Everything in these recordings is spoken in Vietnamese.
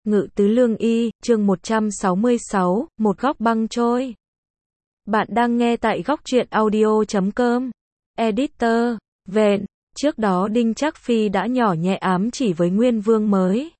Ngự tứ lương y, chương 166, một góc băng trôi. Bạn đang nghe tại góc truyện audio.com. Editor, Vện, trước đó Đinh Trác Phi đã nhỏ nhẹ ám chỉ với Nguyên Vương mới.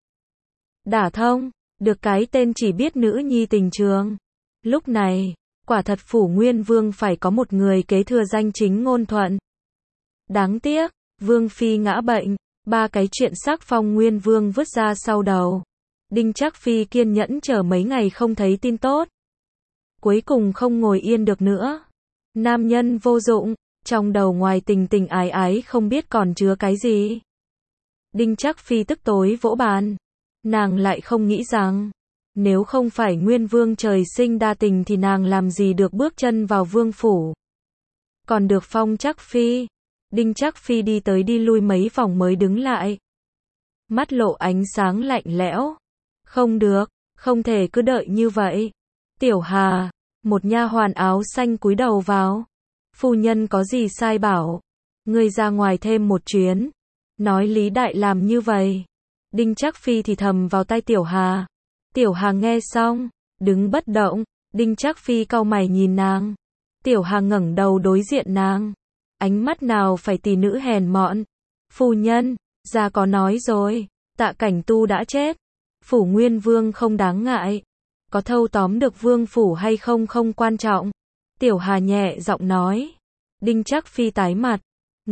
Đả thông, được cái tên chỉ biết nữ nhi tình trường. Lúc này, quả thật phủ Nguyên Vương phải có một người kế thừa danh chính ngôn thuận. Đáng tiếc, Vương Phi ngã bệnh, ba cái chuyện sắc phong Nguyên Vương vứt ra sau đầu. Đinh Trác Phi kiên nhẫn chờ mấy ngày không thấy tin tốt. Cuối cùng không ngồi yên được nữa. Nam nhân vô dụng, trong đầu ngoài tình tình ái ái không biết còn chứa cái gì. Đinh Trác Phi tức tối vỗ bàn. Nàng lại không nghĩ rằng, nếu không phải Nguyên Vương trời sinh đa tình thì nàng làm gì được bước chân vào vương phủ. Còn được phong Trác Phi. Đinh Trác Phi đi tới đi lui mấy vòng mới đứng lại. Mắt lộ ánh sáng lạnh lẽo. Không được, không thể cứ đợi như vậy. Tiểu Hà, một nha hoàn áo xanh cúi đầu vào. Phu nhân có gì sai bảo. Ngươi ra ngoài thêm một chuyến. Nói Lý Đại làm như vậy. Đinh Trác Phi thì thầm vào tai Tiểu Hà. Tiểu Hà nghe xong, đứng bất động. Đinh Trác Phi cau mày nhìn nàng. Tiểu Hà ngẩng đầu đối diện nàng. Ánh mắt nào phải tỷ nữ hèn mọn. Phu nhân, gia có nói rồi, Tạ Cảnh Tu đã chết. Phủ Nguyên Vương không đáng ngại. Có thâu tóm được vương phủ hay không không quan trọng. Tiểu Hà nhẹ giọng nói. Đinh Trác Phi tái mặt.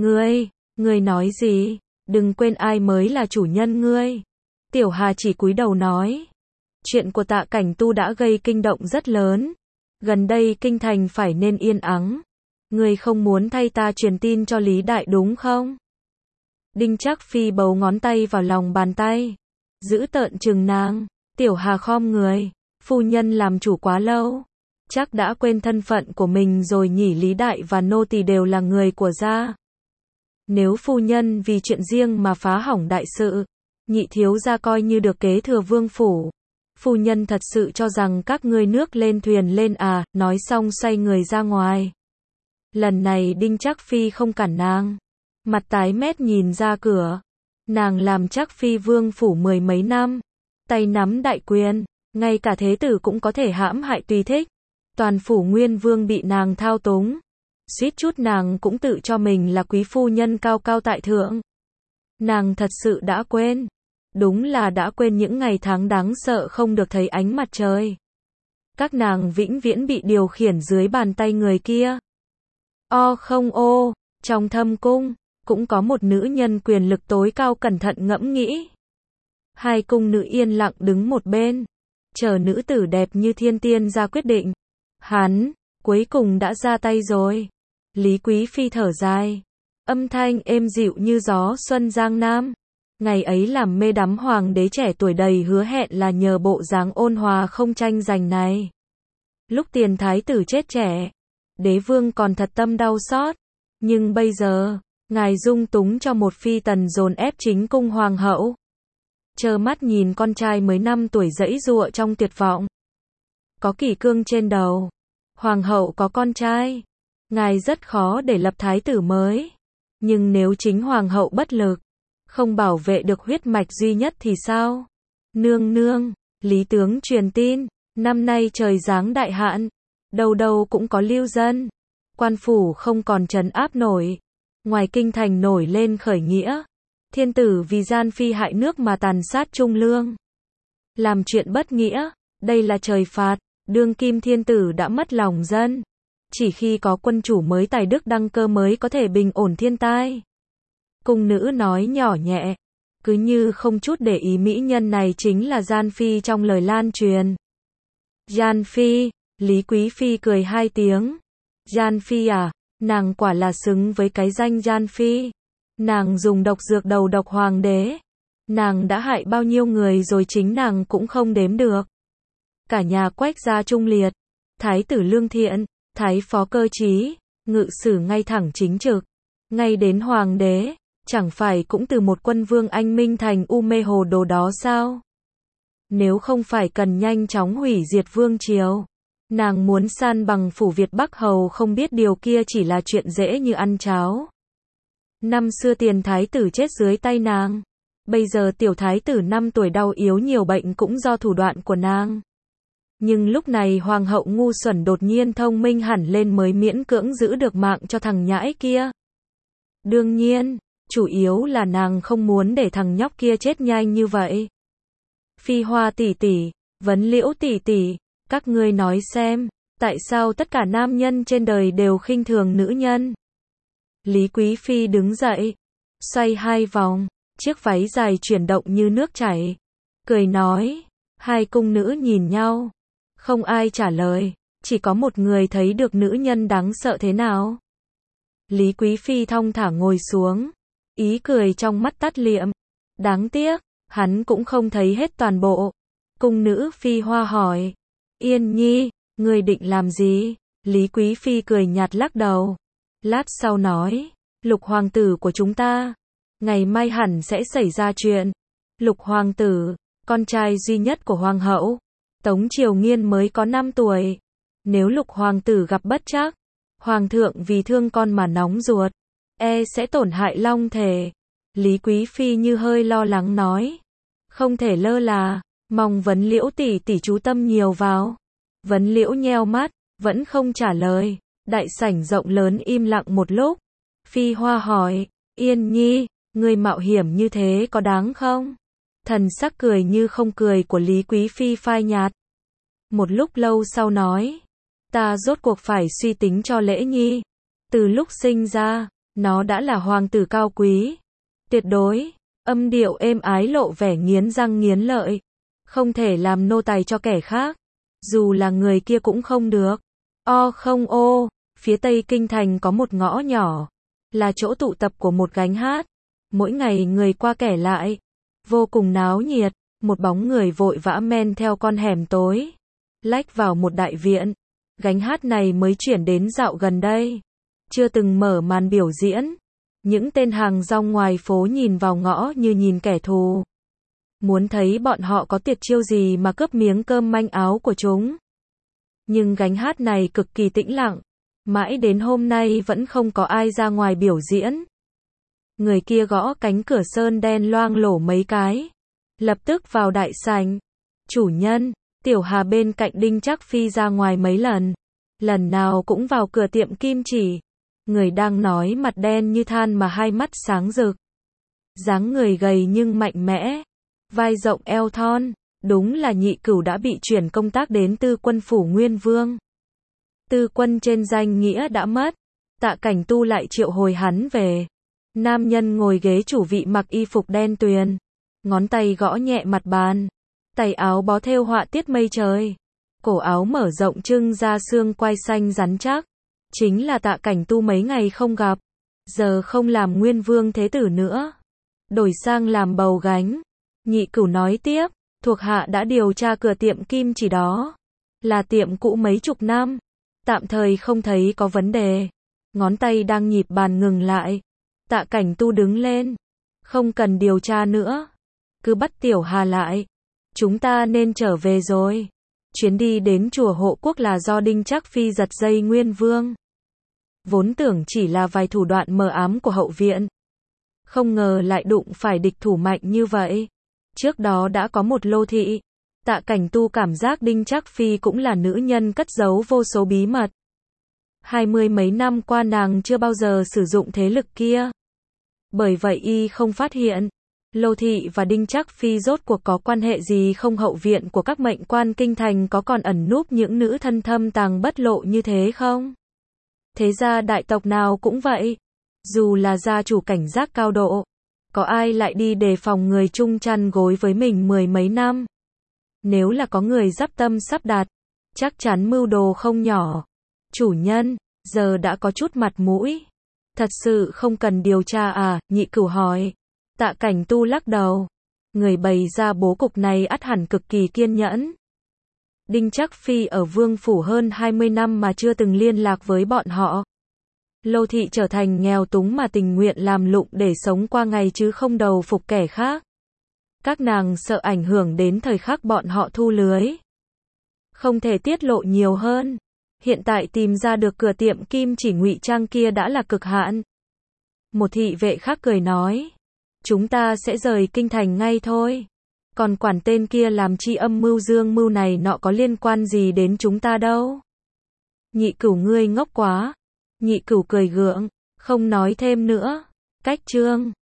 Ngươi nói gì? Đừng quên ai mới là chủ nhân ngươi. Tiểu Hà chỉ cúi đầu nói. Chuyện của Tạ Cảnh Tu đã gây kinh động rất lớn. Gần đây kinh thành phải nên yên ắng. Ngươi không muốn thay ta truyền tin cho Lý Đại đúng không? Đinh Trác Phi bấu ngón tay vào lòng bàn tay. Giữ tợn chừng nàng. Tiểu Hà khom người. Phu nhân làm chủ quá lâu. Chắc đã quên thân phận của mình rồi nhỉ. Lý Đại và nô tỳ đều là người của gia. Nếu phu nhân vì chuyện riêng mà phá hỏng đại sự, nhị thiếu gia coi như được kế thừa vương phủ. Phu nhân thật sự cho rằng các ngươi nước lên thuyền lên à? Nói xong xoay người ra ngoài. Lần này Đinh Trác Phi không cản nàng. Mặt tái mét nhìn ra cửa. Nàng làm Trác Phi vương phủ mười mấy năm. Tay nắm đại quyền. Ngay cả thế tử cũng có thể hãm hại tùy thích. Toàn phủ Nguyên Vương bị nàng thao túng. Suýt chút nàng cũng tự cho mình là quý phu nhân cao cao tại thượng. Nàng thật sự đã quên. Đúng là đã quên những ngày tháng đáng sợ không được thấy ánh mặt trời. Các nàng vĩnh viễn bị điều khiển dưới bàn tay người kia. Không ô, trong thâm cung, cũng có một nữ nhân quyền lực tối cao cẩn thận ngẫm nghĩ. Hai cung nữ yên lặng đứng một bên, chờ nữ tử đẹp như thiên tiên ra quyết định. Hắn, cuối cùng đã ra tay rồi. Lý Quý Phi thở dài. Âm thanh êm dịu như gió xuân giang nam. Ngày ấy làm mê đắm hoàng đế trẻ tuổi đầy hứa hẹn là nhờ bộ dáng ôn hòa không tranh giành này. Lúc tiền thái tử chết trẻ, đế vương còn thật tâm đau xót. Nhưng bây giờ, ngài dung túng cho một phi tần dồn ép chính cung hoàng hậu. Trơ mắt nhìn con trai mới 5 tuổi giãy giụa trong tuyệt vọng. Có kỷ cương trên đầu. Hoàng hậu có con trai. Ngài rất khó để lập thái tử mới. Nhưng nếu chính hoàng hậu bất lực, không bảo vệ được huyết mạch duy nhất thì sao? Nương, Lý tướng truyền tin, năm nay trời giáng đại hạn, đâu đâu cũng có lưu dân. Quan phủ không còn trấn áp nổi. Ngoài kinh thành nổi lên khởi nghĩa. Thiên tử vì gian phi hại nước mà tàn sát trung lương. Làm chuyện bất nghĩa, đây là trời phạt. Đương kim thiên tử đã mất lòng dân. Chỉ khi có quân chủ mới tài đức đăng cơ mới có thể bình ổn thiên tai. Cung nữ nói nhỏ nhẹ, cứ như không chút để ý mỹ nhân này chính là Gian Phi trong lời lan truyền. Gian Phi, Lý Quý Phi cười hai tiếng. Gian Phi à, nàng quả là xứng với cái danh Gian Phi. Nàng dùng độc dược đầu độc hoàng đế. Nàng đã hại bao nhiêu người rồi chính nàng cũng không đếm được. Cả nhà Quách gia trung liệt, thái tử lương thiện, thái phó cơ trí, ngự sử ngay thẳng chính trực, ngay đến hoàng đế, chẳng phải cũng từ một quân vương anh minh thành u mê hồ đồ đó sao? Nếu không phải cần nhanh chóng hủy diệt vương triều, nàng muốn san bằng phủ Việt Bắc hầu không biết điều kia chỉ là chuyện dễ như ăn cháo. Năm xưa tiền thái tử chết dưới tay nàng, Bây giờ tiểu thái tử 5 tuổi đau yếu nhiều bệnh cũng do thủ đoạn của nàng. Nhưng lúc này hoàng hậu ngu xuẩn đột nhiên thông minh hẳn lên mới miễn cưỡng giữ được mạng cho thằng nhãi kia. Đương nhiên, chủ yếu là nàng không muốn để thằng nhóc kia chết nhanh như vậy. Phi Hoa tỷ tỷ, Vấn Liễu tỷ tỷ, các ngươi nói xem, tại sao tất cả nam nhân trên đời đều khinh thường nữ nhân? Lý Quý Phi đứng dậy, xoay 2 vòng, chiếc váy dài chuyển động như nước chảy, cười nói, hai cung nữ nhìn nhau, không ai trả lời, chỉ có một người thấy được nữ nhân đáng sợ thế nào. Lý Quý Phi thong thả ngồi xuống, ý cười trong mắt tắt liệm, đáng tiếc, hắn cũng không thấy hết toàn bộ. Cung nữ Phi Hoa hỏi, Yên Nhi, ngươi định làm gì? Lý Quý Phi cười nhạt lắc đầu, lát sau nói, Lục hoàng tử của chúng ta, ngày mai hẳn sẽ xảy ra chuyện. Lục hoàng tử, con trai duy nhất của hoàng hậu, Tống Triều Nghiên mới có 5 tuổi. Nếu Lục hoàng tử gặp bất trắc, hoàng thượng vì thương con mà nóng ruột, sẽ tổn hại long thể. Lý Quý Phi như hơi lo lắng nói, không thể lơ là, mong Vấn Liễu tỷ tỷ chú tâm nhiều vào. Vấn Liễu nheo mắt, vẫn không trả lời. Đại sảnh rộng lớn im lặng một lúc. Phi Hoa hỏi, Yên Nhi, ngươi mạo hiểm như thế có đáng không? Thần sắc cười như không cười của Lý Quý Phi phai nhạt. Một lúc lâu sau nói, ta rốt cuộc phải suy tính cho Lễ Nhi. Từ lúc sinh ra, nó đã là hoàng tử cao quý. Tuyệt đối, âm điệu êm ái lộ vẻ nghiến răng nghiến lợi. Không thể làm nô tài cho kẻ khác. Dù là người kia cũng không được. Không ô, phía tây kinh thành có một ngõ nhỏ. Là chỗ tụ tập của một gánh hát. Mỗi ngày người qua kẻ lại. Vô cùng náo nhiệt. Một bóng người vội vã men theo con hẻm tối. Lách vào một đại viện. Gánh hát này mới chuyển đến dạo gần đây. Chưa từng mở màn biểu diễn. Những tên hàng rong ngoài phố nhìn vào ngõ như nhìn kẻ thù. Muốn thấy bọn họ có tuyệt chiêu gì mà cướp miếng cơm manh áo của chúng. Nhưng gánh hát này cực kỳ tĩnh lặng. Mãi đến hôm nay vẫn không có ai ra ngoài biểu diễn. Người kia gõ cánh cửa sơn đen loang lổ mấy cái. Lập tức vào đại sảnh. Chủ nhân, Tiểu Hà bên cạnh Đinh Trác Phi ra ngoài mấy lần. Lần nào cũng vào cửa tiệm kim chỉ. Người đang nói mặt đen như than mà hai mắt sáng rực. Dáng người gầy nhưng mạnh mẽ. Vai rộng eo thon. Đúng là Nhị Cửu đã bị chuyển công tác đến Tư Quân phủ Nguyên Vương. Tư Quân trên danh nghĩa đã mất. Tạ Cảnh Tu lại triệu hồi hắn về. Nam nhân ngồi ghế chủ vị mặc y phục đen tuyền. Ngón tay gõ nhẹ mặt bàn. Tay áo bó thêu họa tiết mây trời. Cổ áo mở rộng trưng ra xương quai xanh rắn chắc. Chính là Tạ Cảnh Tu mấy ngày không gặp. Giờ không làm Nguyên Vương thế tử nữa. Đổi sang làm bầu gánh. Nhị Cửu nói tiếp. Thuộc hạ đã điều tra cửa tiệm kim chỉ đó. Là tiệm cũ mấy chục năm. Tạm thời không thấy có vấn đề. Ngón tay đang nhịp bàn ngừng lại. Tạ Cảnh Tu đứng lên. Không cần điều tra nữa. Cứ bắt Tiểu Hà lại. Chúng ta nên trở về rồi. Chuyến đi đến chùa Hộ Quốc là do Đinh Trác Phi giật dây Nguyên Vương. Vốn tưởng chỉ là vài thủ đoạn mờ ám của hậu viện. Không ngờ lại đụng phải địch thủ mạnh như vậy. Trước đó đã có một Lô Thị. Tạ Cảnh Tu cảm giác Đinh Trác Phi cũng là nữ nhân cất giấu vô số bí mật. 20 mấy năm qua nàng chưa bao giờ sử dụng thế lực kia. Bởi vậy y không phát hiện. Lô Thị và Đinh Trác Phi rốt cuộc có quan hệ gì không, hậu viện của các mệnh quan kinh thành có còn ẩn núp những nữ thân thâm tàng bất lộ như thế không? Thế ra đại tộc nào cũng vậy. Dù là gia chủ cảnh giác cao độ. Có ai lại đi đề phòng người chung chăn gối với mình 10 mấy năm? Nếu là có người dắp tâm sắp đặt, chắc chắn mưu đồ không nhỏ. Chủ nhân, giờ đã có chút mặt mũi. Thật sự không cần điều tra à? Nhị Cửu hỏi. Tạ Cảnh Tu lắc đầu. Người bày ra bố cục này ắt hẳn cực kỳ kiên nhẫn. Đinh Trác Phi ở Vương phủ hơn 20 năm mà chưa từng liên lạc với bọn họ. Lô Thị trở thành nghèo túng mà tình nguyện làm lụng để sống qua ngày chứ không đầu phục kẻ khác. Các nàng sợ ảnh hưởng đến thời khắc bọn họ thu lưới. Không thể tiết lộ nhiều hơn. Hiện tại tìm ra được cửa tiệm kim chỉ ngụy trang kia đã là cực hạn. Một thị vệ khác cười nói. chúng ta sẽ rời kinh thành ngay thôi. Còn quản tên kia làm chi âm mưu dương mưu này nọ có liên quan gì đến chúng ta đâu. Nhị Cửu ngươi ngốc quá. Nhị Cửu cười gượng, không nói thêm nữa. Cách chương